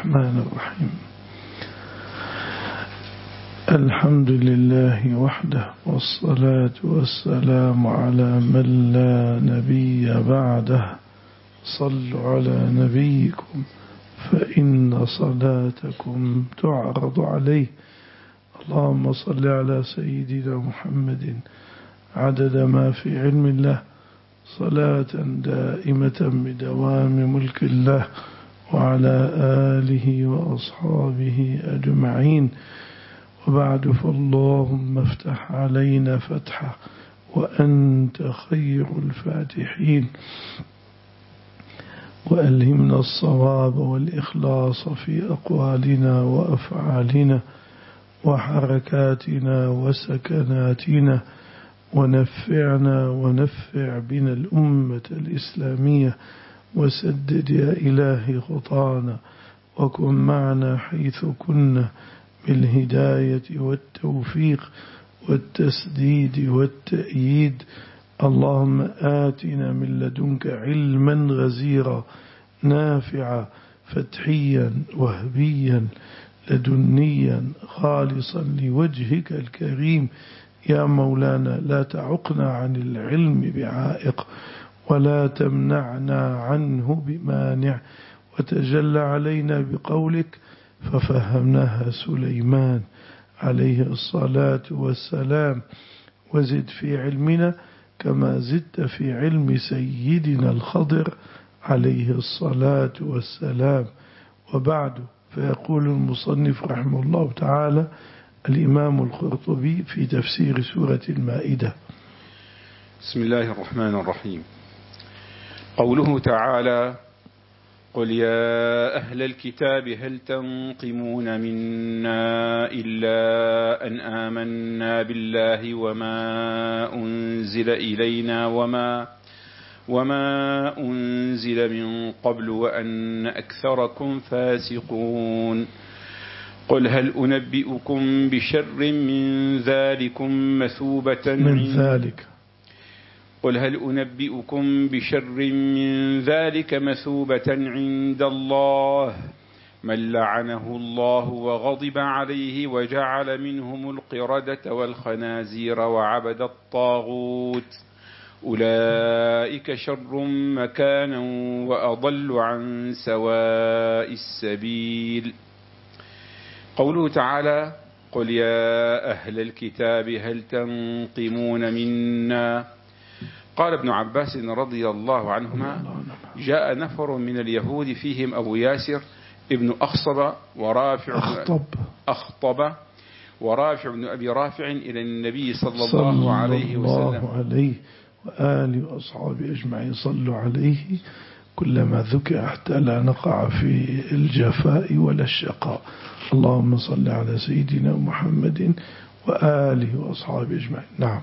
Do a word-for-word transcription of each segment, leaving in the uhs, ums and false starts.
الرحمن الرحيم. الحمد لله وحده، والصلاة والسلام على من لا نبي بعده. صلوا على نبيكم فإن صلاتكم تعرض عليه. اللهم صل على سيدنا محمد عدد ما في علم الله، صلاة دائمة بدوام ملك الله، وعلى آله وأصحابه أجمعين. وبعد، فاللهم افتح علينا فتحا وأنت خير الفاتحين، وألهمنا الصواب والإخلاص في أقوالنا وأفعالنا وحركاتنا وسكناتنا، ونفعنا ونفع بنا الأمة الإسلامية، وسدد يا إلهي خطانا، وكن معنا حيث كنا بالهداية والتوفيق والتسديد والتأييد. اللهم آتنا من لدنك علما غزيرا نافعا فتحيا وهبيا لدنيا خالصا لوجهك الكريم. يا مولانا، لا تعقنا عن العلم بعائق، ولا تمنعنا عنه بمانع، وتجلى علينا بقولك ففهمناها سليمان عليه الصلاة والسلام. وزد في علمنا كما زدت في علم سيدنا الخضر عليه الصلاة والسلام. وبعد، فيقول المصنف رحمه الله تعالى الإمام القرطبي في تفسير سورة المائدة: بسم الله الرحمن الرحيم. قوله تعالى: قل يا أهل الكتاب هل تنقمون منا إلا أن آمنا بالله وما أنزل إلينا وما وما أنزل من قبل وأن أكثركم فاسقون. قل هل أنبئكم بشر من ذلكم مثوبة من ذلك قل هل أنبئكم بشر من ذلك مثوبة عند الله من لعنه الله وغضب عليه وجعل منهم القردة والخنازير وعبد الطاغوت أولئك شر مكانا وأضل عن سواء السبيل. قوله تعالى: قل يا أهل الكتاب هل تنقمون منا. قال ابن عباس رضي الله عنهما: جاء نفر من اليهود فيهم أبو ياسر ابن أخصب ورافع أخطب أخطب ورافع بن أبي رافع إلى النبي صلى الله عليه وسلم صلى الله عليه وآله وأصحابه أجمعين. صلوا عليه كلما ذكر حتى لا نقع في الجفاء ولا الشقاء. اللهم صل على سيدنا محمد وآله وأصحابه أجمعين. نعم.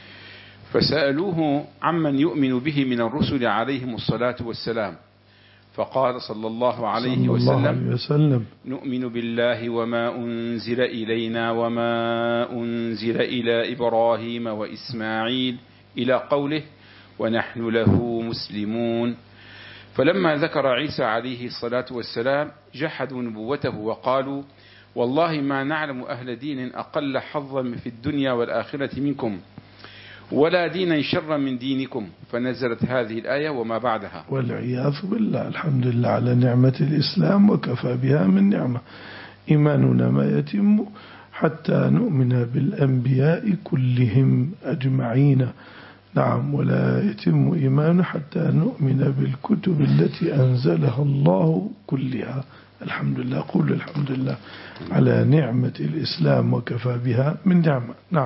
فسألوه عمن يؤمن به من الرسل عليهم الصلاة والسلام، فقال صلى الله عليه وسلم: وسلم نؤمن بالله وما أنزل إلينا وما أنزل إلى إبراهيم وإسماعيل إلى قوله ونحن له مسلمون. فلما ذكر عيسى عليه الصلاة والسلام جحدوا نبوته وقالوا: والله ما نعلم أهل دين أقل حظا في الدنيا والآخرة منكم، ولا دينا شرا من دينكم. فنزلت هذه الآية وما بعدها. والعياذ بالله. الحمد لله على نعمة الإسلام، وكفى بها من نعمة. إيماننا ما يتم حتى نؤمن بالأنبياء كلهم أجمعين. نعم. ولا يتم إيمان حتى نؤمن بالكتب التي أنزلها الله كلها. الحمد لله. قول الحمد لله على نعمة الإسلام، وكفى بها من نعمة. نعم.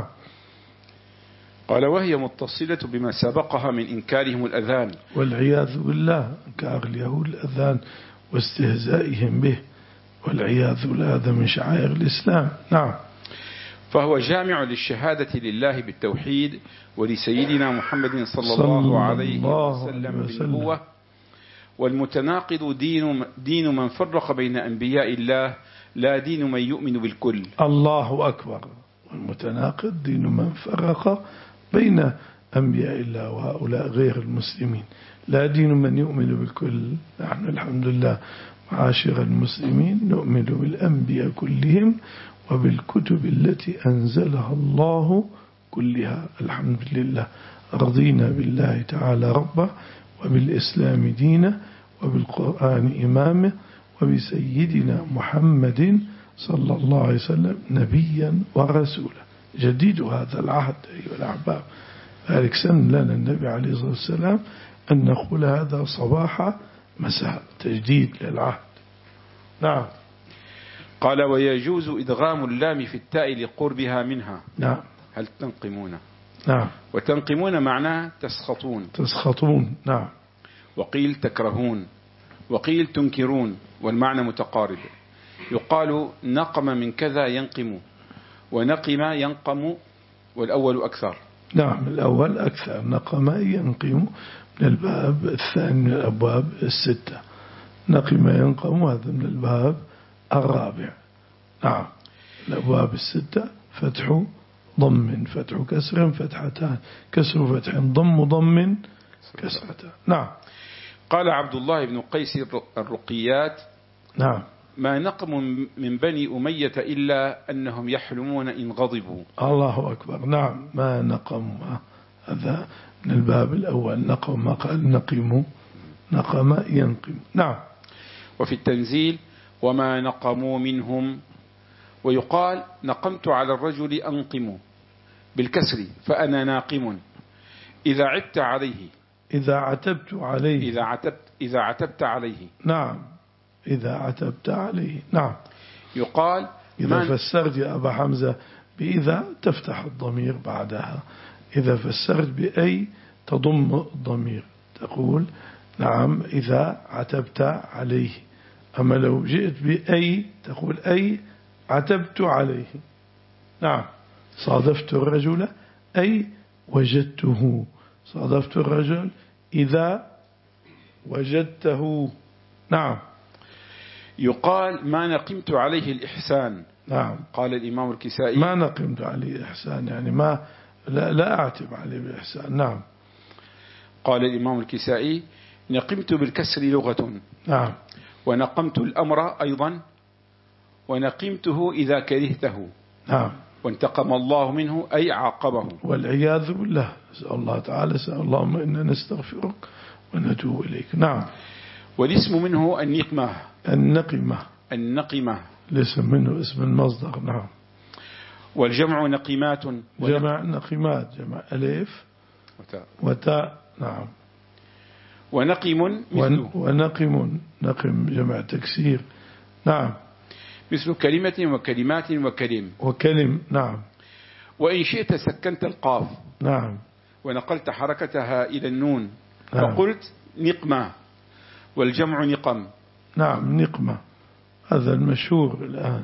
قال: وهي متصلة بما سبقها من إنكارهم الأذان. والعياذ بالله. إنكار اليهود الأذان واستهزائهم به، والعياذ بالله، هذا من شعائر الإسلام. نعم. فهو جامع للشهادة لله بالتوحيد ولسيدنا محمد صلى الله عليه وسلم بالنبوة، والمتناقض دين, دين من فرق بين أنبياء الله لا دين من يؤمن بالكل. الله أكبر. والمتناقض دين من فرق بين أنبياء الله وهؤلاء غير المسلمين، لا دين من يؤمن بالكل. نحن الحمد لله معاشر المسلمين نؤمن بالأنبياء كلهم وبالكتب التي أنزلها الله كلها. الحمد لله، رضينا بالله تعالى ربا، وبالإسلام دينا، وبالقرآن إمامه، وبسيدنا محمد صلى الله عليه وسلم نبيا ورسولا. جديد هذا العهد أيها الأحباب، ذلك سن لنا النبي عليه الصلاة والسلام أن نقول هذا صباح مساء، تجديد للعهد. نعم. قال ويجوز إدغام اللام في التاء لقربها منها. نعم. هل تنقمون؟ نعم. وتنقمون معناه تسخطون. تسخطون. نعم. وقيل تكرهون، وقيل تنكرون، والمعنى متقارب. يقال نقم من كذا ينقم، ونقم ينقم، والأول أكثر. نعم، الأول أكثر. نقم ينقم من الباب الثاني من الأبواب الستة. نقم ينقم هذا من الباب الرابع. نعم. الأبواب الستة فتح ضم فتح كسر فتحتان، كسر فتح ضم ضم كسرتان. نعم. قال عبد الله بن قيس الرقيات: نعم. ما نقم من بني أمية إلا أنهم يحلمون إن غضبوا. الله أكبر. نعم. ما نقم، هذا من الباب الأول. نقم، ما قال نقم، نقم ينقم. نعم. وفي التنزيل: وما نقموا منهم. ويقال نقمت على الرجل أنقم بالكسر، فأنا ناقم إذا عبت عليه. إذا عتبت عليه. إذا عتبت, إذا عتبت عليه. نعم. إذا عتبت عليه. نعم. يقال إذا فسرت يا أبا حمزة بإذا تفتح الضمير بعدها، إذا فسرت بأي تضم الضمير، تقول نعم إذا عتبت عليه. أما لو جئت بأي تقول أي عتبت عليه. نعم. صادفت الرجل أي وجدته. صادفت الرجل إذا وجدته. نعم. يقال ما نقمت عليه الإحسان. نعم. قال الإمام الكسائي: ما نقمت عليه الإحسان، يعني ما لا, لا أعتب عليه بالإحسان. نعم. قال الإمام الكسائي: نقمت بالكسر لغة. نعم. ونقمت الأمر أيضا، ونقمته إذا كرهته. نعم. وانتقم الله منه أي عاقبه. والعياذ بالله. نسأل الله تعالى، سأل اللهم إنا نستغفرك ونتوب إليك. نعم. والاسم منه النقمة. النقمة. النقمة الاسم منه اسم المصدر. نعم. والجمع نقمات. جمع نقمات، جمع ألف وتاء وتاء. نعم. ونقم مثله. ونقم، نقم جمع تكسير. نعم. مثل كلمة وكلمات وكلم. وكلم. نعم. وإن شئت سكنت القاف. نعم. ونقلت حركتها إلى النون. نعم. فقلت نقمة، والجمع نقم. نعم. نقمة هذا المشهور الآن.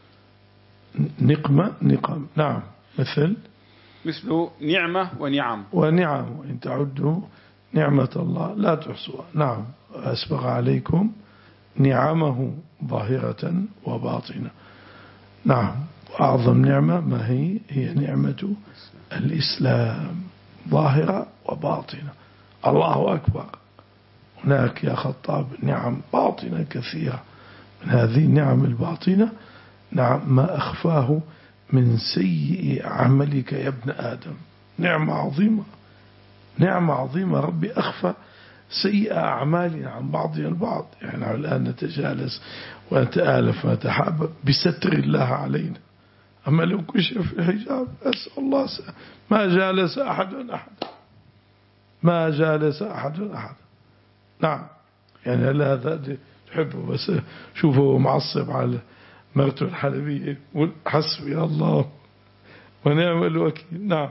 نقمة نقم. نعم. مثل مثل نعمة ونعم. ونعم، وإن تعدوا نعمة الله لا تحصوها. نعم. أسبغ عليكم نعمه ظاهرة وباطنة. نعم. وأعظم نعمة ما هي؟ هي نعمة الإسلام، ظاهرة وباطنة. الله أكبر. هناك يا خطاب نعم باطنة كثيرة. من هذه النعم الباطنة نعم ما أخفاه من سيء عملك يا ابن آدم. نعمة عظيمة، نعمة عظيمة. ربي أخفى سيء أعمالنا عن بعضنا البعض. يعني الآن نتجالس ونتآلف ونتحابب بستر الله علينا. أما لو كشف الحجاب أسأل الله سأل. ما جالس أحد أحد، ما جالس أحد أحد. نعم. يعني هلا هذا تحبه، بس شوفه معصب على مرته الحلبية حسبي الله ونعم الوكيل. نعم.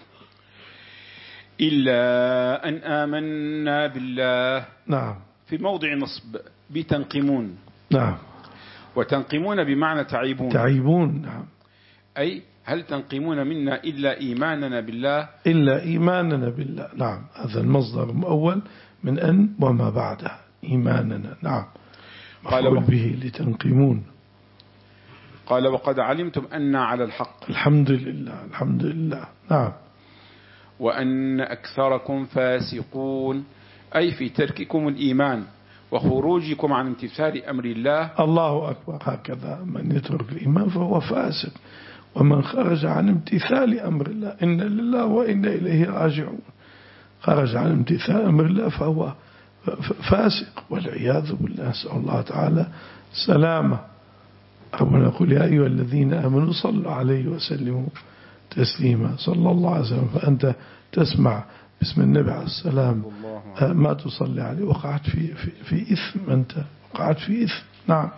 إلا أن آمنا بالله. نعم. في موضع نصب بتنقمون. نعم. وتنقمون بمعنى تعيبون. تعيبون. نعم. أي هل تنقمون منا إلا إيماننا بالله. إلا إيماننا بالله. نعم. هذا المصدر المؤول من أن وما بعدها إيماننا. نعم. مفعول به لتنقمون. قال وقد علمتم أن على الحق. الحمد لله، الحمد لله. نعم. وأن أكثركم فاسقون، أي في ترككم الإيمان وخروجكم عن امتثال أمر الله. الله أكبر. هكذا من يترك الإيمان فهو فاسق، ومن خرج عن امتثال أمر الله إن لله وإنا إليه راجعون، خرج عن امتثال أمر الله فهو فاسق والعياذ بالله. نسأل الله تعالى سلامة. أو نقول يا أيها الذين آمنوا صلوا عليه وسلموا تسليما، صلى الله عليه وسلم. فأنت تسمع باسم النبي عليه السلام ما تصلي عليه، وقعت في, في, في إثم، أنت وقعت في إثم. نعم.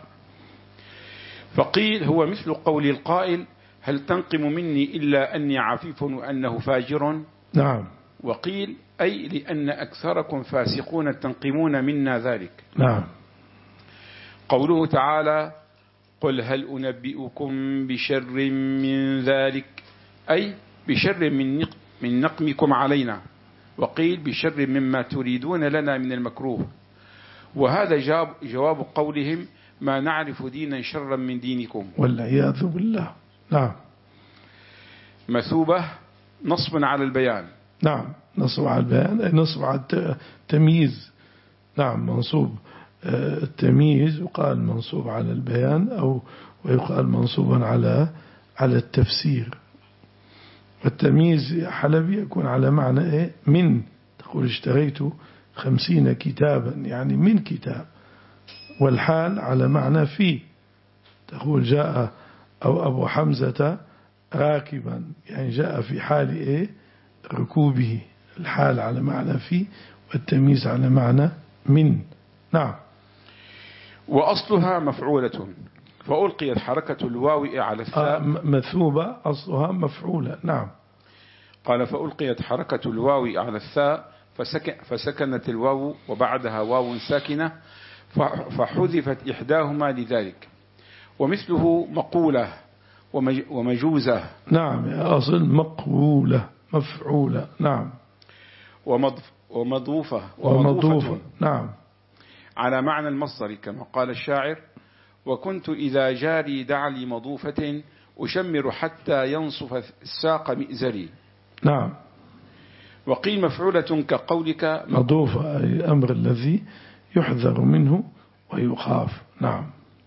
فقيل هو مثل قول القائل هل تنقم مني إلا أني عفيف وأنه فاجر. نعم. وقيل أي لأن أكثركم فاسقون تنقمون منا ذلك. نعم. قوله تعالى قل هل أنبئكم بشر من ذلك، أي بشر من من نقمكم علينا. وقيل بشر مما تريدون لنا من المكروه. وهذا جواب, جواب قولهم ما نعرف دينا شرا من دينكم والعياذ بالله. نعم. مثوبة نصب على البيان. نعم، نصب على البيان أي نصب على التمييز. نعم، منصوب التمييز يقال منصوب على البيان، أو ويقال منصوبا على على التفسير. والتمييز حلبي يكون على معنى إيه؟ من، تقول اشتريت خمسين كتابا يعني من كتاب. والحال على معنى في، تقول جاء أو أبو حمزة راكبا يعني جاء في حال إيه؟ ركوبه. الحال على معنى في، والتمييز على معنى من. نعم. وأصلها مفعولة فألقيت حركة الواو على الثاء. آه مثوبة أصلها مفعولة. نعم. قال فألقيت حركة الواو على الثاء فسكن فسكنت الواو وبعدها واو ساكنة فحذفت إحداهما لذلك. ومثله مقولة ومجوزة. نعم، أصل مقولة مفعولة. نعم. ومضوفة ومضوفة. نعم. على معنى المصدر كما قال الشاعر وكنت إذا جاري دع لي مضوفة أشمر حتى ينصف الساق مئزري. نعم. وقيل مفعولة كقولك مضوفة أي الأمر الذي يحذر منه ويخاف. نعم.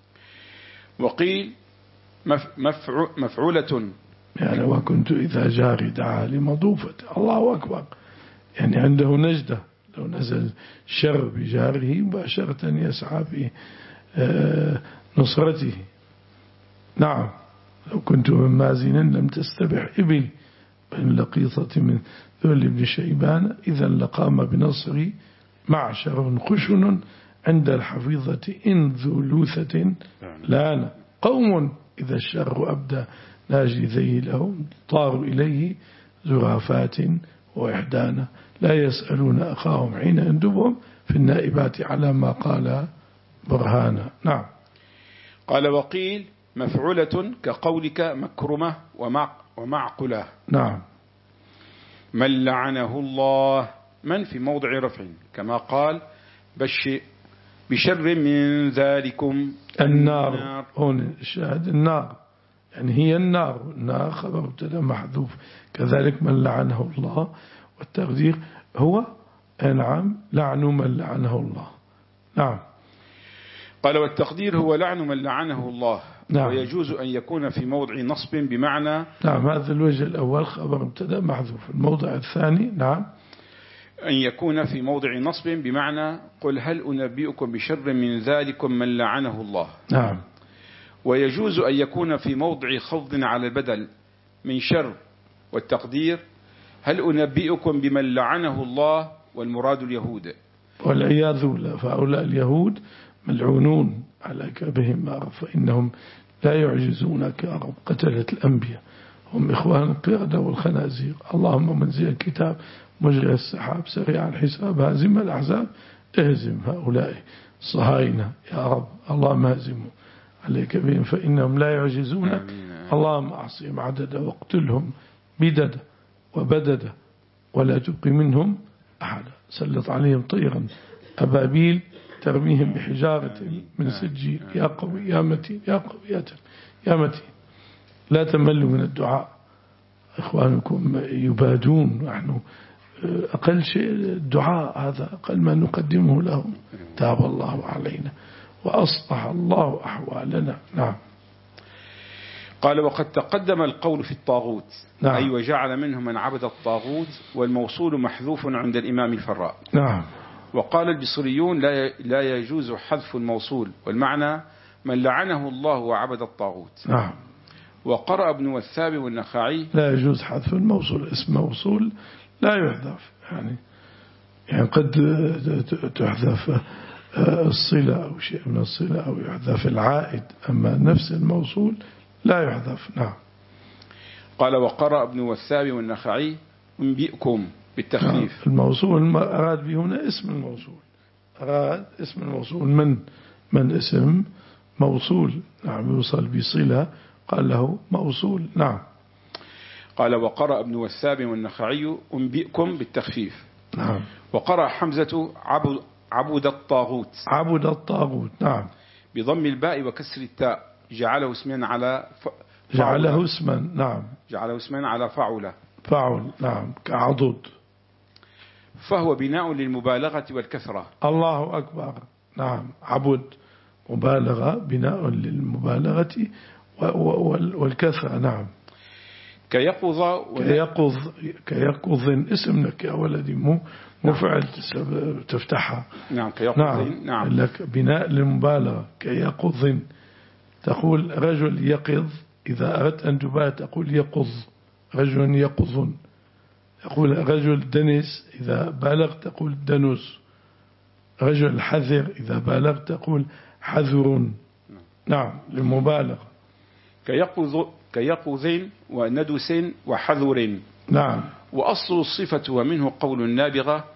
وقيل مفعو مفعولة يعني وكنت إذا جاري دعا لمضوفة. الله أكبر. يعني عنده نجدة، لو نزل شر بجاره مباشرة يسعى في نصرته. نعم. لو كنت من مازن لم تستبح إبل بين لقيطة من ذل بن شيبان إذا لقام بنصري معشر خشن عند الحفيظة إن ذو لوثة لان قوم إذا الشر أبدى ناجي ذي لهم طاروا إليه زرافات وإحدانا لا يسألون أخاهم حين يندبهم في النائبات على ما قال برهانا. نعم. قال وقيل مفعولة كقولك مكرمة ومعقلة. نعم. من لعنه الله من في موضع رفع كما قال بش بشر من ذلكم النار, النار. هون الشاهد النار يعني هي النار. النار خبر مبتدا محذوف. كذلك من لعنه الله، والتقدير هو نعم لعن من لعنه الله. نعم. قال والتقدير هو لعن من لعنه الله. نعم. ويجوز أن يكون في موضع نصب بمعنى. نعم، هذا الوجه الأول خبر مبتدا محذوف. الموضع الثاني نعم أن يكون في موضع نصب بمعنى قل هل أنبئكم بشر من ذلكم من لعنه الله. نعم. ويجوز أن يكون في موضع خفض على البدل من شر، والتقدير هل أنبئكم بمن لعنه الله والمراد اليهود. والعياذ بالله. فهؤلاء اليهود ملعونون على كبهم فإنهم لا يعجزونك يا رب. قتلت الأنبياء هم إخوان القردة والخنازير. اللهم منزل الكتاب مجري السحاب سريع الحساب هازم الأحزاب اهزم هؤلاء الصهاينة يا رب. اللهم هزموا عليك بهم فإنهم لا يعجزونك. اللهم أعصيهم عددا واقتلهم بددا وبددا ولا تبقي منهم أحدا. سلط عليهم طيرا أبابيل ترميهم بحجارة من سجيل. يا قوي يا متين يا قوي يا متين. لا تملوا من الدعاء. إخوانكم يبادون. نحن أقل شيء الدعاء، هذا أقل ما نقدمه لهم. تاب الله علينا وأصلح الله أحوالنا. نعم. قال وقد تقدم القول في الطاغوت. نعم. أي وجعل منهم من عبد الطاغوت، والموصول محذوف عند الإمام الفراء. نعم. وقال البصريون لا لا يجوز حذف الموصول، والمعنى من لعنه الله وعبد الطاغوت. نعم. وقرأ ابن والثابت والنخعي لا يجوز حذف الموصول، اسم موصول لا يحذف، يعني يعني قد تحذف الصلة أو شيء من الصلة أو يحذف العائد، أما نفس الموصول لا يحذف. نعم. قال وقرأ ابن والثابت والنخعي أنبئكم بالتخفيف. نعم. الموصول أراد به هنا اسم الموصول، أراد اسم الموصول من من اسم موصول. نعم. يوصل بصلة قال له موصول. نعم. قال وقرأ ابن والثابت والنخعي أنبئكم بالتخفيف. نعم. وقرأ حمزة عبد عبد الطاغوت. عبد الطاغوت. نعم. بضم الباء وكسر التاء، جعله اسما على ف... جعله اسما. نعم. جعله اسما على فعل. فعل. نعم. كعضد. فهو بناء للمبالغة والكثرة. الله أكبر. نعم. عبد مبالغة، بناء للمبالغة والكثرة. نعم. كيقظ و... كيقظ كيقظ اسم لك يا ولدي، مو مو فعل تفتحها. نعم. كيقظ. نعم. نعم. لك بناء للمبالغة. كيقظ تقول رجل يقظ، إذا أردت أن تبالغ تقول يقظ، رجل يقظ. يقول رجل دنس، إذا بالغت تقول دنس. رجل حذر، إذا بالغت تقول حذر. نعم. للمبالغة. كيقظ كيقظ وندس وحذر. نعم. وأصل الصفة ومنه قول النابغة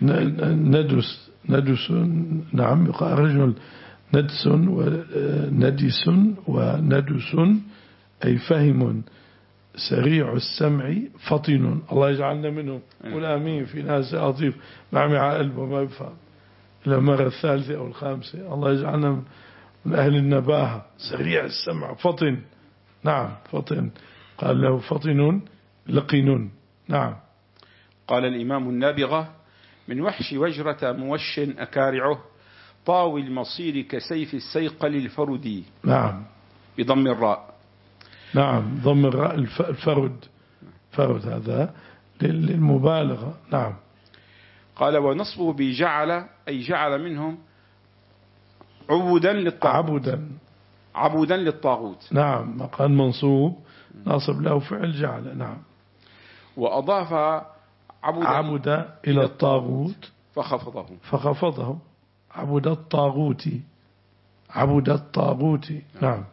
ندس ندس. نعم. يقال رجل ندس وندس وندس، أي فهم سريع السمع فطن. الله يجعلنا منهم. قل آمين. في ناس أضيف معمع قلبه ما يفهم إلى المرة الثالثة أو الخامسة. الله يجعلنا من أهل النباهة. سريع السمع فطن. نعم. فطن. قال له فطن لقن. نعم. قال الإمام النابغة من وحش وجرة موش أكارعه، طاوي المصير كسيف السيقل الفردي. نعم. بضم الراء. نعم. ضم الراء الفرد. فرد هذا للمبالغة. نعم. قال ونصبه بجعل، أي جعل منهم عبدا للطاغوت. عبدا. عبدا للطاغوت. نعم. مقال منصوب ناصب له فعل جعل. نعم. وأضاف عبدا, عبدا إلى الطاغوت فخفضه. فخفضه. عبد الطاغوت. عبد الطاغوت. نعم.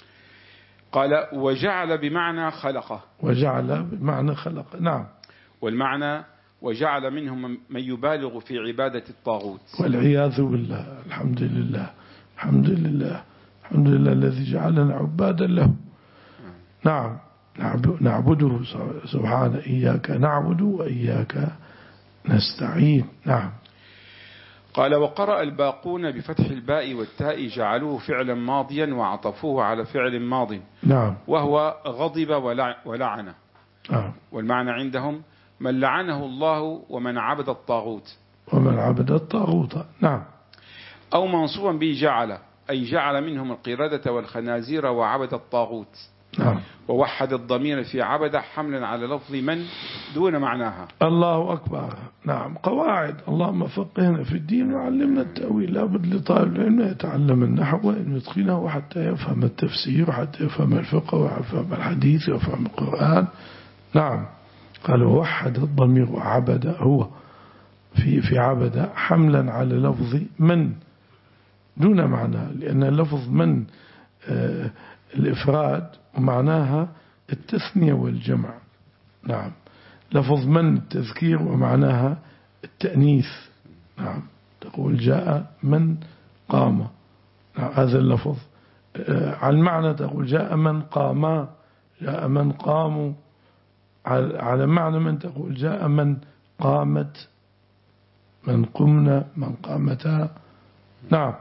قال وجعل بمعنى خلقه. وجعل بمعنى خلق. نعم. والمعنى وجعل منهم من يبالغ في عبادة الطاغوت. والعياذ بالله. الحمد لله. الحمد لله. الحمد لله الذي جعلنا عبادا له. نعم. نعبده سبحانه. إياك نعبد وإياك نستعين. نعم. قال وقرأ الباقون بفتح الباء والتاء جعلوه فعلا ماضيا وعطفوه على فعل ماض. نعم. وهو غضب ولعن. نعم. والمعنى عندهم من لعنه الله ومن عبد الطاغوت. ومن عبد الطاغوت. نعم. أو منصوبا به جعل، أي جعل منهم القردة والخنازير وعبد الطاغوت. نعم. ووحد الضمير في عبد حملا على لفظ من دون معناها. الله أكبر. نعم. قواعد. اللهم فقهنا في الدين وعلمنا التأويل. لابد لطالب العلم يتعلم النحو وأن يتقنه حتى يفهم التفسير وحتى يفهم الفقه ويفهم الحديث ويفهم القرآن. نعم. قال ووحد الضمير وعبد هو في في عبد حملا على لفظ من دون معنى، لأن لفظ من آه الإفراد ومعناها التثنية والجمع. نعم. لفظ من التذكير ومعناها التأنيث. نعم. تقول جاء من قام. نعم. هذا اللفظ. آه على المعنى تقول جاء من قاما، جاء من قاموا. على معنى من تقول جاء من قامت، من قمنا، من قامتا. نعم.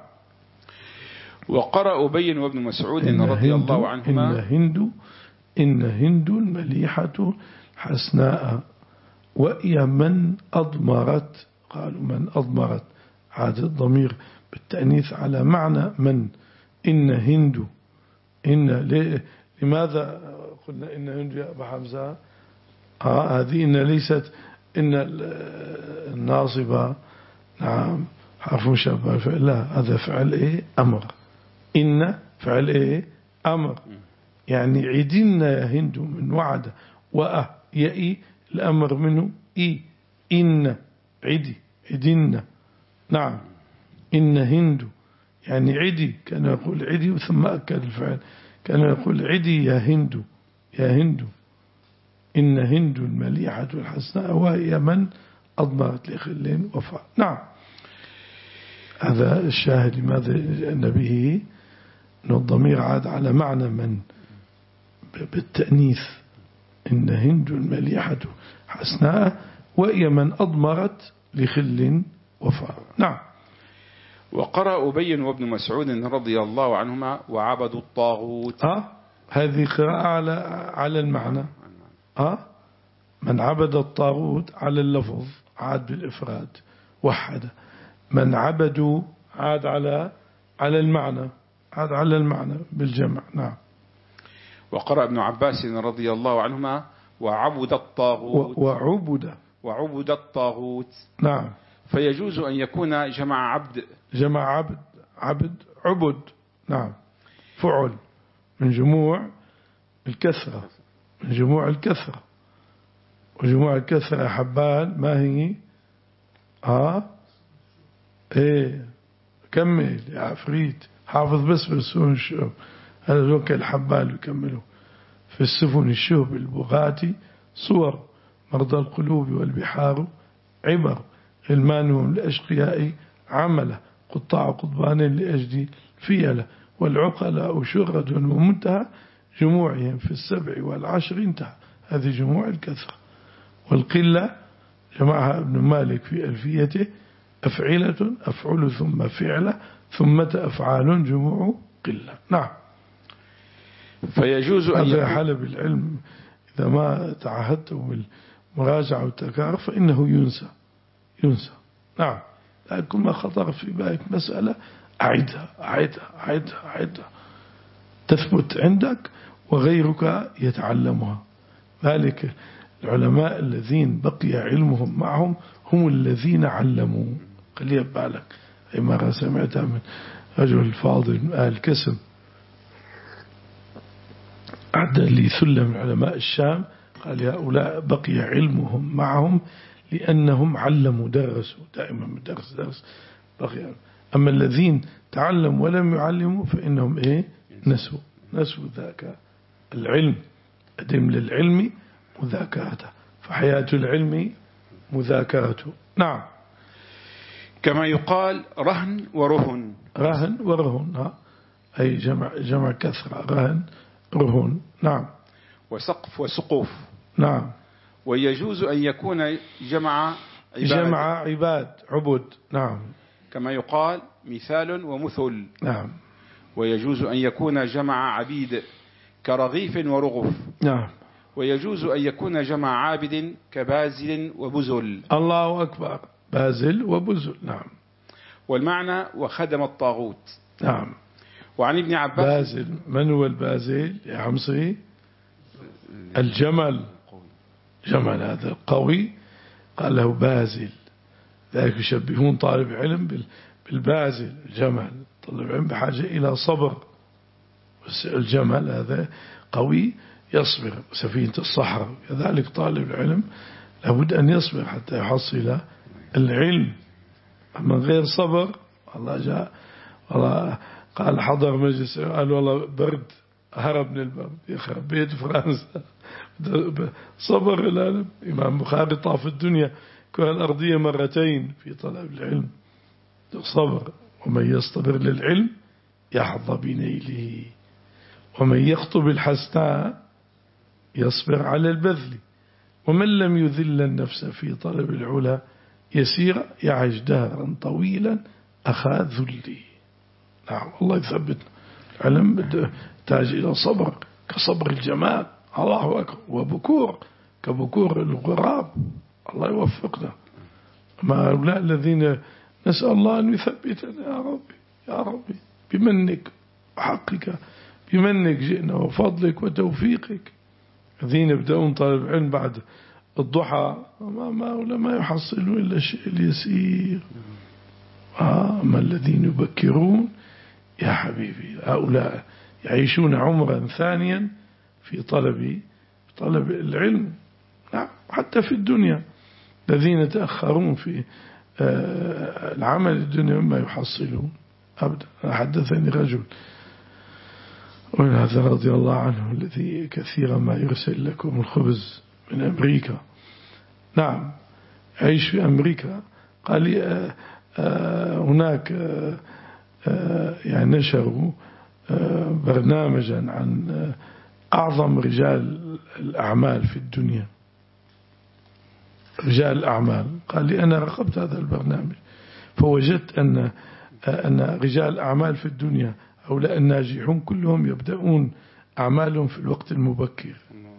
وقرأ أبي وابن مسعود رضي الله عنهما إن هند إن هند مليحة حسناء وإيا من أضمرت، قالوا من أضمرت، عاد الضمير بالتأنيث على معنى من. إن هند، إن لماذا قلنا إن هند يا أبا حمزة؟ آه هذه إن ليست إن الناصبة نعم حرف مشبه فعل، لا هذا فعل إيه أمر. إن فعل إيه أمر، يعني عدن يا هند من وعد، وأ يأي الأمر منه إي، إن عدي عدن نعم. إن هند يعني عدي، كان يقول عدي ثم أكد الفعل، كان يقول عدي يا هند يا هند. إن هند المليحة الحسناء وهي من أضمرت لخل وفاء. نعم هذا الشاهد لماذا جاء به أن الضمير عاد على معنى من بالتأنيث. إن هند المليحة حسناء وهي من أضمرت لخل وفاء. نعم. وقرأ أبي وابن مسعود رضي الله عنهما وعبدوا الطاغوت. أه هذه قراءة على على المعنى. أه من عبد الطاغوت على اللفظ عاد بالإفراد وحد، من عبدوا عاد على على المعنى، عاد على المعنى بالجمع. نعم. وقرأ ابن عباس رضي الله عنهما وعبد الطاغوت وعبد وعبد الطاغوت. نعم. فيجوز أن يكون جمع عبد جمع عبد عبد عبد. نعم فعل من جموع الكثرة، من جموع الكثرة، وجموع الكثرة حبان ما هي؟ ها ايه كمل يا عفريت، حافظ بس في السفن الشهب، هذا ذوك الحبان يكملوا في السفن الشهب البغاتي صور مرضى القلوب والبحار عبر غلمانهم لأشقياء عمله قطاع قضبان لأجدي فيله والعقلاء شرد ومنتهى جموعهم في السبع والعشر انتهى. هذه جموع الكثرة. والقلة جمعها ابن مالك في ألفيته أفعلة أفعل ثم فعلة ثم أفعال جموع قلة. نعم. فيجوز أن هذا حلب العلم إذا ما تعهدته بالمراجعة والتكرار فإنه ينسى ينسى. نعم. لكن ما خطر في بالك مسألة أعدها أعدها أعدها أعدها تثبت عندك وغيرك يتعلمها. ذلك العلماء الذين بقي علمهم معهم هم الذين علموا. خليها ببالك. أي مرة سمعتها من رجل فاضل من أهل الكسم أعد لي ثلة من علماء الشام قال هؤلاء بقي علمهم معهم لأنهم علموا درسوا دائما من درس درس بقي. أما الذين تعلموا ولم يعلموا فإنهم إيه نسوا نسوا ذاك العلم. أدم للعلم مذاكرته، فحياة العلم مذاكرته. نعم. كما يقال رهن ورهن. رهن ورهن ها. أي جمع جمع كثرة رهن رهن. نعم. وسقف وسقوف. نعم. ويجوز أن يكون جمع عباد. جمع عباد عبد. نعم. كما يقال مثال ومثل. نعم. ويجوز أن يكون جمع عبيد كرغيف ورغف. نعم. ويجوز أن يكون جمع عابد كبازل وبزل. الله أكبر. بازل وبزل. نعم. والمعنى وخدم الطاغوت. نعم. وعن ابن عباس. بازل من هو البازل يا عمصي؟ الجمل. جمل هذا القوي قال له بازل. ذلك يشبهون طالب علم بالبازل الجمل. طالب علم بحاجة إلى صبر. الجمل هذا قوي يصبر. سفينة الصحراء كذلك طالب العلم لابد أن يصبر حتى يحصل العلم. أما غير صبر الله جاء والله قال حضر مجلس قال والله برد هرب من البرد يخرب بيت فرنسا. صبر العلم. إمام بخاري طاف الدنيا كرة الأرضية مرتين في طلب العلم. صبر. ومن يصطبر للعلم يحظى بنيله ومن يخطب الحسناء يصبر على البذل ومن لم يذل النفس في طلب العلا يسير يعيش دهرا طويلا أخا ذلي. نعم الله يثبتنا. العلم تاج إلى صبر كصبر الجمال الله أكبر وبكور كبكور الغراب الله يوفقنا. ما هؤلاء الذين نسأل الله أن يثبتنا يا ربي يا ربي بمنك وحقك، بمنك جئنا وفضلك وتوفيقك. الذين يبدأون طالب علم بعد الضحى ما ما ما يحصلون إلا الشيء اليسير. أما الذين يبكرون يا حبيبي هؤلاء يعيشون عمرا ثانيا في طلب طلب العلم. نعم حتى في الدنيا الذين يتأخرون في العمل الدنيا ما يحصلون أبدا. حدثني رجل ومن هذا رضي الله عنه الذي كثيرا ما يرسل لكم الخبز من أمريكا. نعم عيش في أمريكا. قال لي آآ آآ هناك آآ آآ يعني نشروا برنامجا عن أعظم رجال الأعمال في الدنيا، رجال الأعمال. قال لي أنا راقبت هذا البرنامج فوجدت أن أن رجال الأعمال في الدنيا هؤلاء الناجحون كلهم يبدأون أعمالهم في الوقت المبكر.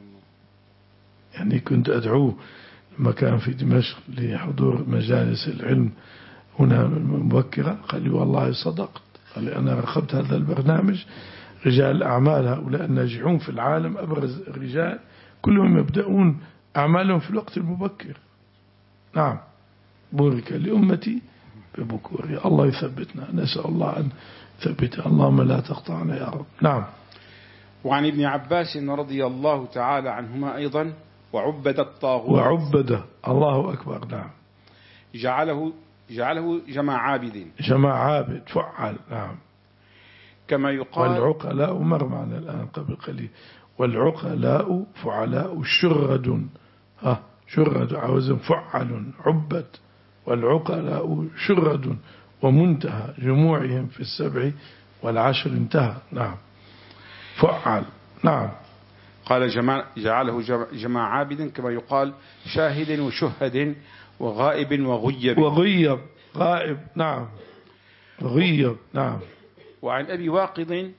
يعني كنت أدعوه لما كان في دمشق لحضور مجالس العلم هنا مبكرة، قال لي والله صدقت. قال لي أنا راقبت هذا البرنامج، رجال الأعمال هؤلاء الناجحون في العالم أبرز الرجال كلهم يبدأون أعمالهم في الوقت المبكر. نعم بورك لأمتي ببكوري. الله يثبتنا، نسأل الله أن يثبتنا، اللهم لا تقطعنا يا رب. نعم. وعن ابن عباس رضي الله تعالى عنهما أيضا وعبد الطاغوت وعبد الله أكبر. نعم جعله جعله جمع عابد جمع عابد فعل. نعم كما يقال والعقلاء مر معنا الآن قبل قليل والعقلاء فعلاء شرد. ها شرد عوزن فعل عبد والعقلاء شرد ومنتهى جموعهم في السبع والعشر انتهى. نعم فعل. نعم قال جمع جعله جمع عابد كما يقال شاهد وشهد وغائب وغيب وغيب غائب. نعم غيب. نعم. وعن أبي واقد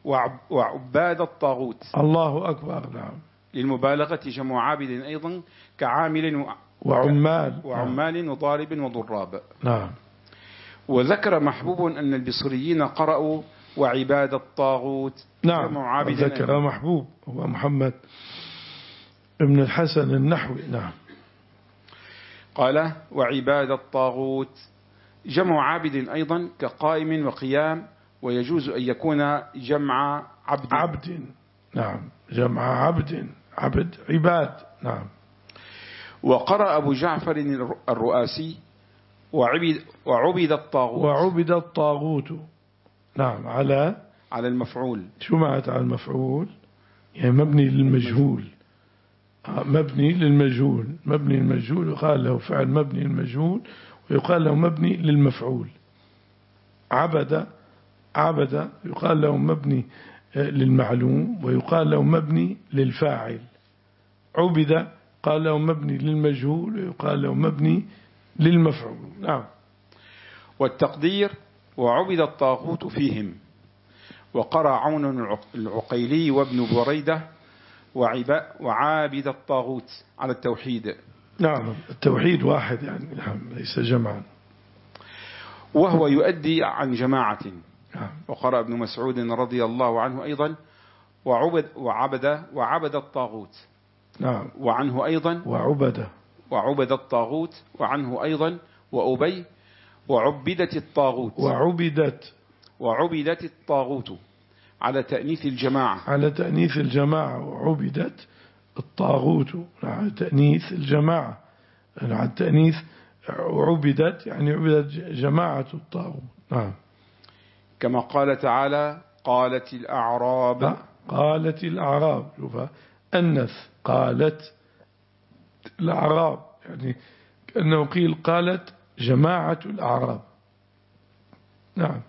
وعباد الطاغوت. الله أكبر. نعم للمبالغة جمع عابد أيضا كعامل وعمال وعمال وضارب وضراب. نعم. وذكر محبوب أن البصريين قرأوا وعباد الطاغوت. نعم ذكر أيضا. محبوب هو محمد ابن الحسن النحوي. نعم قال وعباد الطاغوت جمع عابد أيضا كقائم وقيام، ويجوز أن يكون جمع عبد عبد. نعم جمع عبد عبد عباد. نعم. وقرأ أبو جعفر الرؤاسي وعبد, وعبد الطاغوت وعبد الطاغوت. نعم على على المفعول. شو معنى على المفعول؟ يعني مبني للمجهول. مبني للمجهول مبني للمجهول يقال له فعل مبني للمجهول ويقال له مبني للمفعول. عبد عبد يقال له مبني للمعلوم ويقال له مبني للفاعل. عبد قال له مبني للمجهول ويقال له مبني للمفعول. نعم. والتقدير وعبد الطاغوت فيهم. وقرأ عون العقيلي وابن بريدة وعابد الطاغوت على التوحيد. نعم التوحيد واحد يعني ليس جمعا، وهو يؤدي عن جماعة. نعم. وقرأ ابن مسعود رضي الله عنه أيضا وعبد وعبد وعبد الطاغوت. نعم. وعنه أيضا وعبد وعبد الطاغوت وعنه أيضا وأبي وعبدت الطاغوت وعبدت وعبدت الطاغوت على تأنيث الجماعة على تأنيث الجماعة وعبدت الطاغوت على تأنيث الجماعة على التأنيث وعبدت يعني عبدت جماعة الطاغوت. نعم. كما قال تعالى قالت الأعراب قالت الأعراب. شوفها أنث قالت الأعراب يعني كأنه قيل قالت جماعة الأعراب. نعم.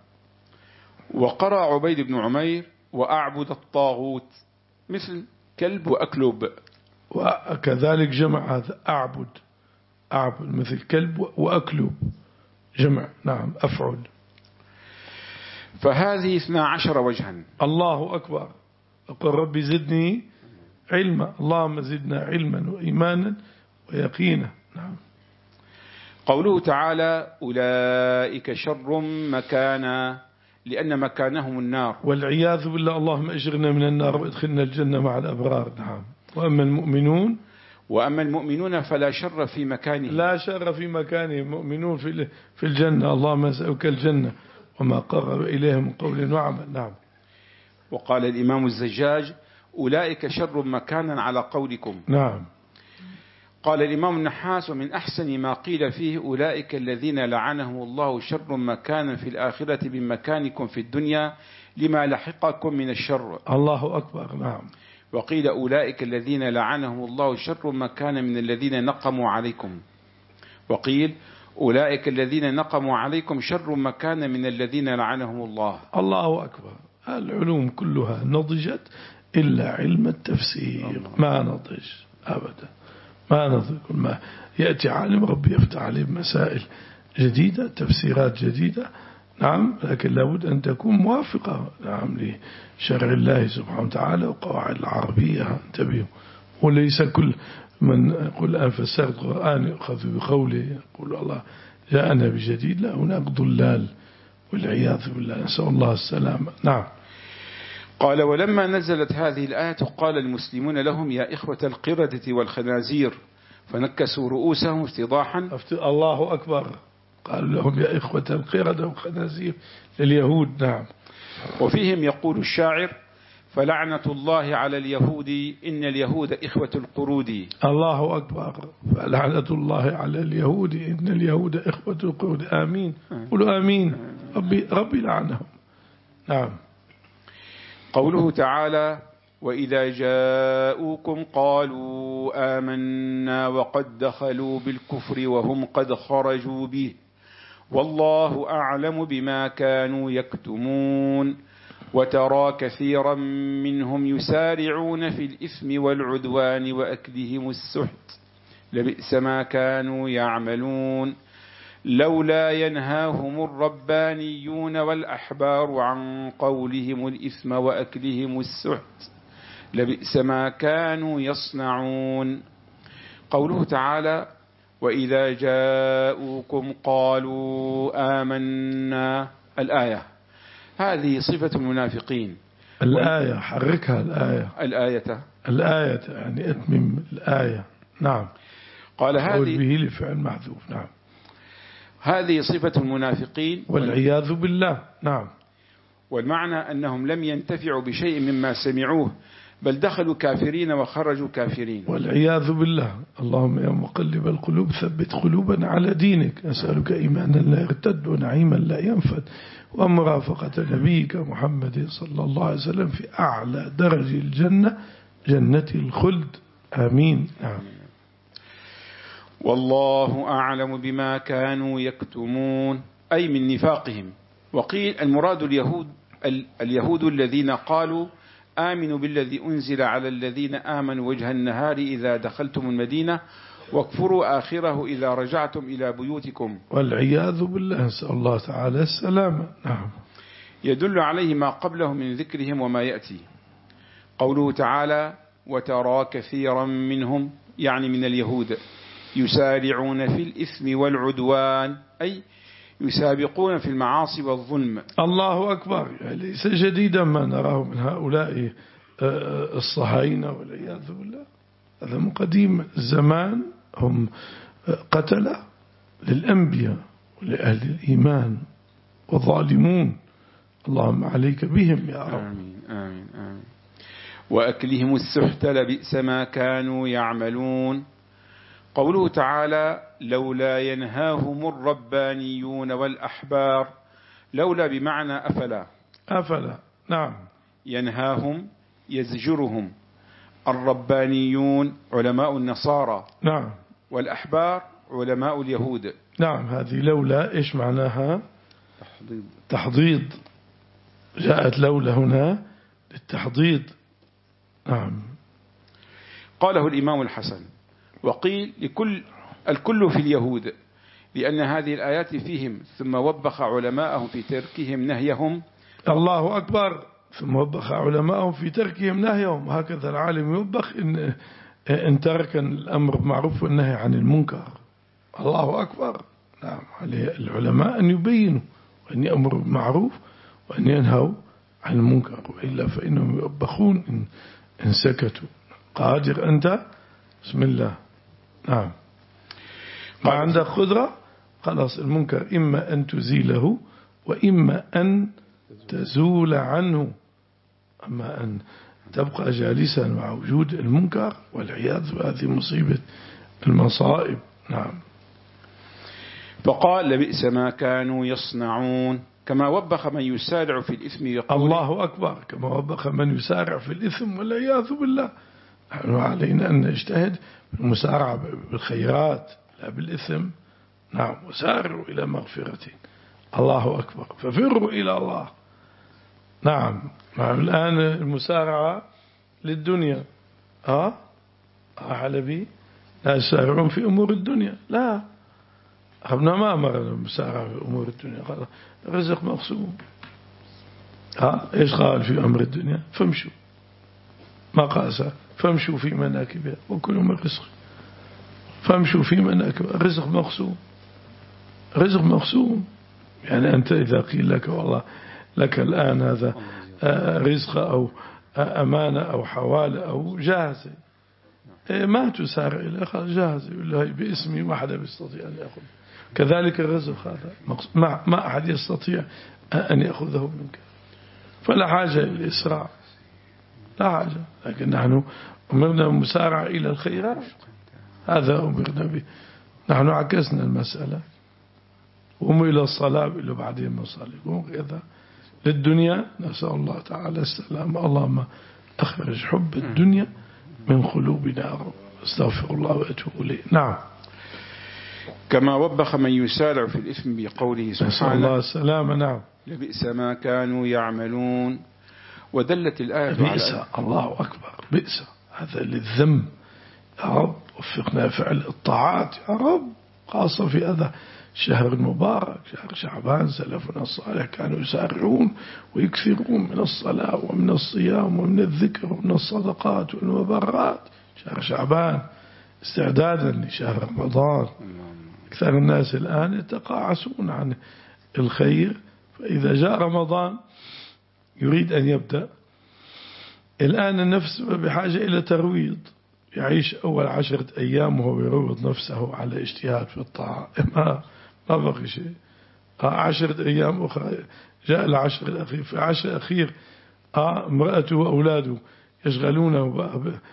وقرأ عبيد بن عمير وأعبد الطاغوت مثل كلب وأكلب. وكذلك جمع هذا أعبد أعبد مثل كلب وأكلب جمع. نعم أفعل. فهذه اثنا عشر وجها. الله أكبر. أقول ربي زدني علما. اللهم زدنا علما وإيمانا ويقينا. نعم. قوله تعالى أولئك شر مكانا لأن مكانهم النار. والعياذ بالله. اللهم أجرنا من النار وادخلنا الجنة مع الأبرار. نعم. وأما المؤمنون وأما المؤمنون فلا شر في مكانهم. لا شر في مكانهم. مؤمنون في في الجنة. اللهم أسألك الجنة وما قرب إليها من قول وعمل. نعم. وقال الإمام الزجاج أولئك شر مكانا على قولكم. نعم. قال الإمام النحاس ومن أحسن ما قيل فيه أولئك الذين لعنهم الله شر مكانا في الآخرة من مكانكم في الدنيا لما لحقكم من الشر. الله أكبر. نعم. وقيل أولئك الذين لعنهم الله شر مكانا من الذين نقموا عليكم. وقيل أولئك الذين نقموا عليكم شر مكانا من الذين لعنهم الله. الله أكبر. العلوم كلها نضجت إلا علم التفسير. الله. ما نضج أبدا. ما نضج. كل ما يأتي عالم ربي يفتح عليه مسائل جديدة تفسيرات جديدة. نعم. لكن لابد أن تكون موافقة نعم لشرع الله سبحانه وتعالى وقواعد العربية. انتبهوا. وليس كل من يقول أن فسرت القرآن يأخذ بقوله يقول الله جاءنا بجديد. لا، هناك ضلال والعياذ بالله. نسأل الله السلامة. نعم. قال ولما نزلت هذه الآية قال المسلمون لهم يا إخوة القردة والخنازير فنكسوا رؤوسهم افتضاحا. الله أكبر. قالوا لهم يا إخوة القردة والخنازير لليهود. نعم. وفيهم يقول الشاعر فلعنة الله على اليهود إن اليهود إخوة القرود. الله أكبر. فلعنة الله على اليهود إن اليهود إخوة القرود. آمين. قولوا آمين. ربي, ربي لعنهم. نعم. قوله تعالى وإذا جاءوكم قالوا آمنا وقد دخلوا بالكفر وهم قد خرجوا به والله أعلم بما كانوا يكتمون وترى كثيرا منهم يسارعون في الإثم والعدوان وأكلهم السحت لبئس ما كانوا يعملون لولا ينهاهم الربانيون والأحبار عن قولهم الإثم وأكلهم السحت لبئس ما كانوا يصنعون. قوله تعالى وإذا جاءوكم قالوا آمنا الآية هذه صفة المنافقين. الآية حركها الآية الآية الآية يعني أتمم الآية. نعم. قال هذه به لفعل محذوف. نعم. هذه صفة المنافقين والعياذ بالله. نعم. والمعنى أنهم لم ينتفعوا بشيء مما سمعوه بل دخلوا كافرين وخرجوا كافرين والعياذ بالله. اللهم يا مقلب القلوب ثبت قلوبنا على دينك. أسألك إيمانا لا يرتد ونعيما لا ينفد ومرافقة نبيك محمد صلى الله عليه وسلم في أعلى درج الجنة جنة الخلد. آمين. نعم. والله أعلم بما كانوا يكتمون أي من نفاقهم. وقيل المراد اليهود اليهود الذين قالوا آمنوا بالذي أنزل على الذين آمنوا وجه النهار إذا دخلتم المدينة واكفروا آخره إذا رجعتم إلى بيوتكم. والعياذ بالله. نسأل الله تعالى السلامة. نعم. يدل عليه ما قبله من ذكرهم وما يأتي. قوله تعالى وترى كثيرا منهم يعني من اليهود يسارعون في الإثم والعدوان أي يسابقون في المعاصي والظلم. الله أكبر. ليس جديدا ما نراه من هؤلاء الصهاينة والعياذ بالله. هذا من قديم الزمان. هم قتلة للأنبياء ولأهل الإيمان وظالمون. اللهم عليك بهم يا رب. آمين آمين آمين. وأكلهم السحت لبئس ما كانوا يعملون. قوله تعالى لولا ينهاهم الربانيون والأحبار لولا بمعنى أفلا. أفلا. نعم. ينهاهم يزجرهم. الربانيون علماء النصارى. نعم. والأحبار علماء اليهود. نعم. هذه لولا إيش معناها؟ تحضيض. تحضيض. جاءت لولا هنا للتحضيض. نعم. قاله الإمام الحسن. وقيل لكل الكل في اليهود لأن هذه الآيات فيهم ثم وبخ علماءهم في تركهم نهيهم. الله أكبر. ثم وبخ علماءهم في تركهم نهيهم. هكذا العالم يوبخ إن, إن ترك الأمر بالمعروف والنهي عن المنكر. الله أكبر. نعم، عليه العلماء أن يبينوا وأن يأمروا بالمعروف وأن ينهوا عن المنكر، وإلا فإنهم يوبخون إن, إن سكتوا. قادر أنت؟ بسم الله. نعم، ما عندك قدرة خلاص، المنكر إما أن تزيله وإما أن تزول عنه. أما أن تبقى جالسا مع وجود المنكر والعياذ بهذه مصيبة المصائب. نعم. فقال لبئس ما كانوا يصنعون، كما وبخ من يسارع في الإثم يقول الله أكبر، كما وبخ من يسارع في الإثم والعياذ بالله. نحن علينا أن نجتهد بالمسارعة بالخيرات لا بالإثم. نعم، وسارعوا إلى مغفرة. الله أكبر، ففروا إلى الله. نعم. نعم، الآن المسارعة للدنيا. ها أه؟ حلبي لا يسارعون في أمور الدنيا، لا، احنا ما أمرنا المسارعة في أمور الدنيا، خلاص رزق مقسوم. ها إيش قال في أمر الدنيا؟ فامشوا، ما قاس فامشوا في مناكبها وكلوا من رزق. فامشوا في مناكبها، رزق مقسوم، رزق مقسوم. يعني أنت إذا قيل لك والله لك الآن هذا رزق أو أمانة أو حوالة أو جاهزة، ما تسارع إلى خلاص جاهزة، والله باسمي ما حدا بيستطيع أن يأخذ. كذلك الرزق هذا ما ما أحد يستطيع أن يأخذه منك، فلا حاجة للإسراع، لا حاجة. لكن نحن أمرنا المسارعة إلى الخيرات، هذا أمرنا به. نحن عكسنا المسألة، قوموا إلى الصلاة إلى بعدين نصلي، قوموا كذا للدنيا. نسأل الله تعالى السلام. اللهم أخرج حب الدنيا من قلوبنا، استغفر الله وأتوب إليه. نعم. كما وبخ من يسارع في الإثم بقوله سبحانه نسأل الله السلام. نعم. لبئس ما كانوا يعملون. ودلت الآية بئس على الله أكبر، بئس هذا للذم. يا رب وفقنا فعل الطاعات يا رب، خاصة في هذا الشهر المبارك شهر شعبان. سلفنا الصالح كانوا يسارعون ويكثرون من الصلاة ومن الصيام ومن الذكر ومن الصدقات والمبرات. شهر شعبان استعدادا لشهر رمضان. أكثر الناس الآن يتقاعسون عن الخير، فإذا جاء رمضان يريد أن يبدأ. الآن النفس بحاجة إلى ترويض، يعيش أول عشرة أيام وهو يروض نفسه على اجتهاد في الطاعة، ما ما بقي شيء. عشرة أيام أخرى جاء العشر الأخير، في العشر الأخير امرأته وأولاده يشغلونه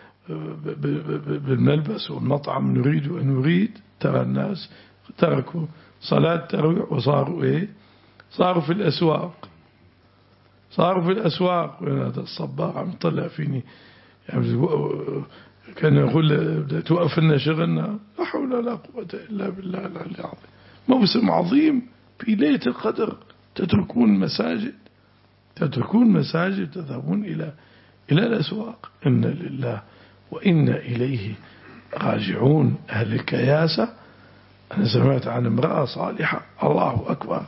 بالملبس والمطعم، نريد أن نريد. ترى الناس تركوا صلاة التراويح وصاروا إيه؟ صاروا في الأسواق، صاروا في الأسواق. هذا الصباغ عم يطلع فيني يعني، كان يقول توقف لنا شغلنا، لا حول ولا قوة إلا بالله العلي العظيم. موسم عظيم في ليلة القدر، تتركون مساجد، تتركون مساجد تذهبون إلى إلى الأسواق. إن لله وإنا إليه راجعون. أهل الكياسة. أنا سمعت عن امرأة صالحة، الله أكبر،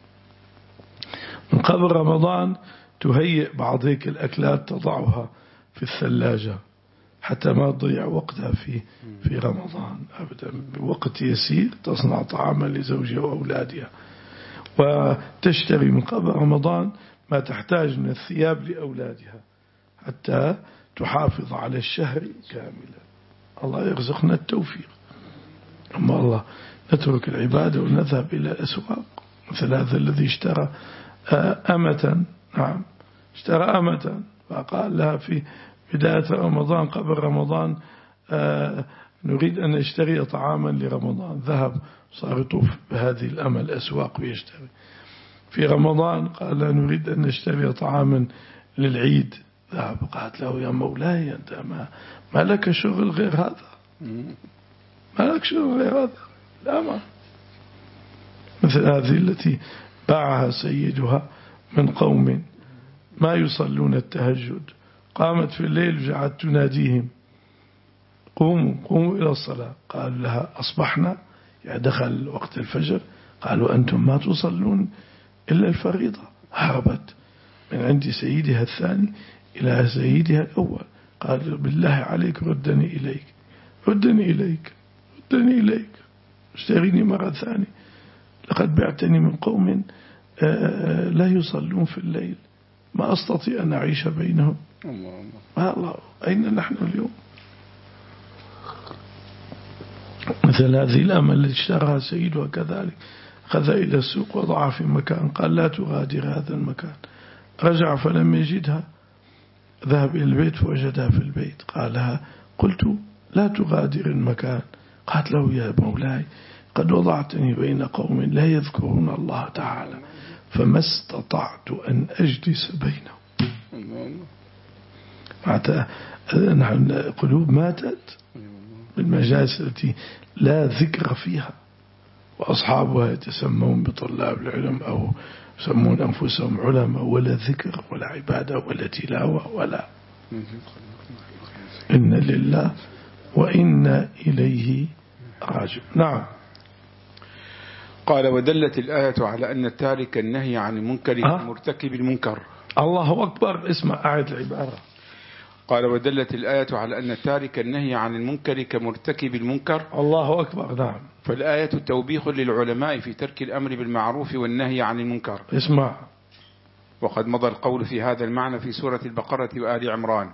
من قبل رمضان تهيئ بعض هيك الأكلات تضعها في الثلاجة حتى ما تضيع وقتها في في رمضان أبدا. بوقت يسير تصنع طعاما لزوجها وأولادها، وتشتري من قبل رمضان ما تحتاج من الثياب لأولادها حتى تحافظ على الشهر كاملا. الله يرزقنا التوفيق. أما الله نترك العبادة ونذهب إلى الأسواق. مثل هذا الذي اشترى أمة، نعم اشترى أمة، فقال لها في بداية رمضان قبل رمضان نريد أن نشتري طعاما لرمضان. ذهب صار يطوف بهذه الأمة الأسواق ويشتري. في رمضان قال نريد أن نشتري طعاما للعيد. ذهب قالت له يا مولاي أنت ما, ما لك شغل غير هذا، ما لك شغل غير هذا. لا، ما مثل هذه التي باعها سيدها من قوم ما يصلون التهجد، قامت في الليل وجعلت تناديهم قوموا قوموا إلى الصلاة. قال لها أصبحنا، يعني دخل وقت الفجر، قالوا أنتم ما تصلون إلا الفريضة. هربت من عند سيدها الثاني إلى سيدها الأول. قال بالله عليك ردني إليك، ردني إليك، ردني إليك. اشتريني مرة ثانية، لقد بعتني من قوم لا يصلون في الليل، ما أستطيع أن أعيش بينهم. الله الله الله، أين نحن اليوم؟ مثل هذه الأمة التي اشتراها سيدها كذلك، أخذ إلى السوق وضعها في مكان، قال لا تغادر هذا المكان، رجع فلم يجدها، ذهب إلى البيت فوجدها في البيت، قالها قلت لا تغادر المكان، قالت له يا مولاي قد وضعتني بين قوم لا يذكرون الله تعالى فما استطعت أن أجلس بينهم. قلوب ماتت بالمجالس التي لا ذكر فيها، وأصحابها يتسمون بطلاب العلم أو يسمون أنفسهم علماء، ولا ذكر ولا عبادة ولا تلاوة ولا. إن لله وإنا إليه راجعون. نعم. قال ودلت الآية على أن التارك النهي عن المنكر أه؟ مرتكب المنكر. الله أكبر. اسمع أعد العبارة. قال ودلت الآية على أن التارك النهي عن المنكر كمرتكب المنكر. الله أكبر. نعم. فالآية توبيخ للعلماء في ترك الأمر بالمعروف والنهي عن المنكر. اسمع. وقد مضى القول في هذا المعنى في سورة البقرة وآل عمران.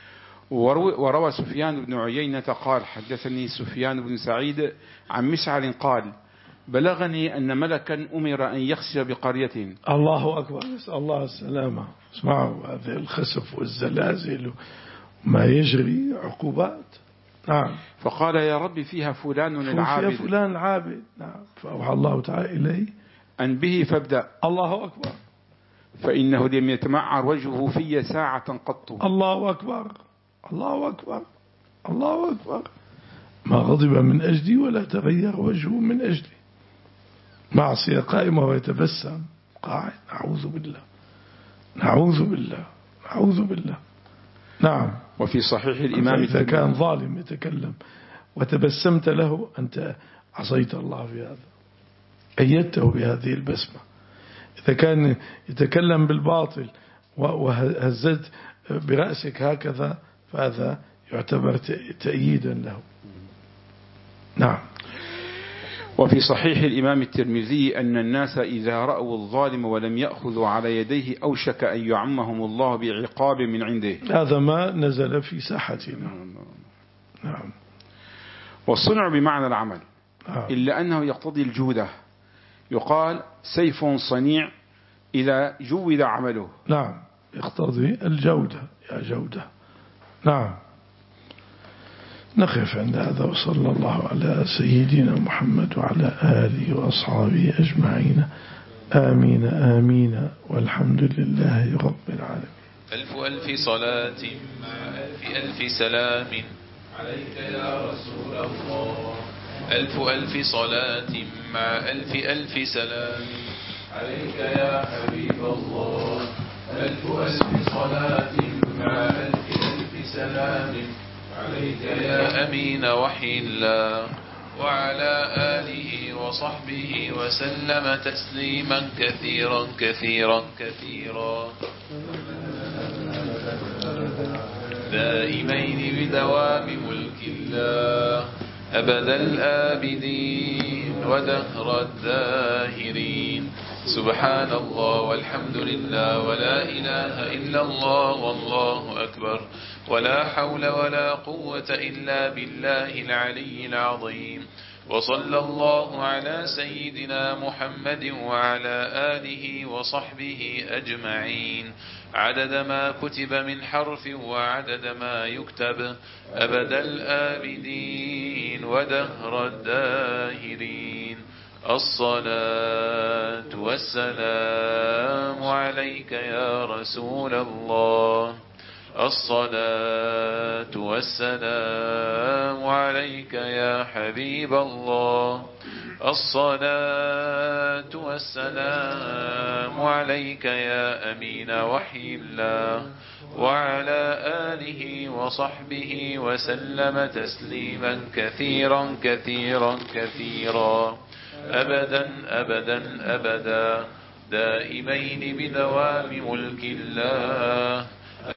وروى سفيان بن عيينة قال حدثني سفيان بن سعيد عن مسعر قال بلغني أن ملكا أمر أن يخسف بقرية. الله أكبر. نسأل الله السلامة. اسمعوا هذه الخسف والزلازل ما يجري عقوبات. نعم. فقال يا رب فيها فلان العابد، فيها فلان العابد. نعم. فأوحى الله تعالى إليه أن به فابدأ. الله أكبر. فإنه لم يتمعر وجهه في ساعة قط. الله أكبر. الله أكبر. الله أكبر. ما غضب من أجلي ولا تغير وجهه من أجلي. معصية قائمة ويتبسم قاعد. نعوذ بالله نعوذ بالله نعوذ بالله. نعم. وفي صحيح الإمام إذا كان ظالم يتكلم وتبسمت له أنت عصيت الله في هذا، أيدته بهذه البسمة. إذا كان يتكلم بالباطل وهزت برأسك هكذا فهذا يعتبر تأييدا له. نعم. وفي صحيح الإمام الترمذي أن الناس إذا رأوا الظالم ولم يأخذوا على يديه أوشك أن يعمهم الله بعقاب من عنده. هذا ما نزل في ساحتنا. نعم. والصنع بمعنى العمل. نعم. إلا أنه يقتضي الجودة. يقال سيف صنيع إذا جود عمله. نعم. يقتضي الجودة يا جودة. نعم. نقف عند هذا وصلى الله على سيدنا محمد وعلى آله وأصحابه أجمعين. آمين آمين والحمد لله رب العالمين. ألف ألف صلاة مع ألف ألف سلام عليك يا رسول الله. ألف ألف صلاة مع ألف ألف سلام عليك يا حبيب الله. ألف ألف صلاة مع ألف ألف سلام عليك يا أمين وحي الله. وعلى آله وصحبه وسلم تسليما كثيرا كثيرا كثيرا دائمين بدوام ملك الله أبد الآبدين ودهر الداهرين. سبحان الله والحمد لله ولا إله إلا الله والله أكبر ولا حول ولا قوة إلا بالله العلي العظيم. وصلى الله على سيدنا محمد وعلى آله وصحبه أجمعين عدد ما كتب من حرف وعدد ما يكتب أبد الآبدين ودهر الداهرين. الصلاة والسلام عليك يا رسول الله. الصلاة والسلام عليك يا حبيب الله. الصلاة والسلام عليك يا أمين وحي الله. وعلى آله وصحبه وسلم تسليما كثيرا كثيرا كثيرا أبدا أبدا أبدا دائمين بدوام ملك الله.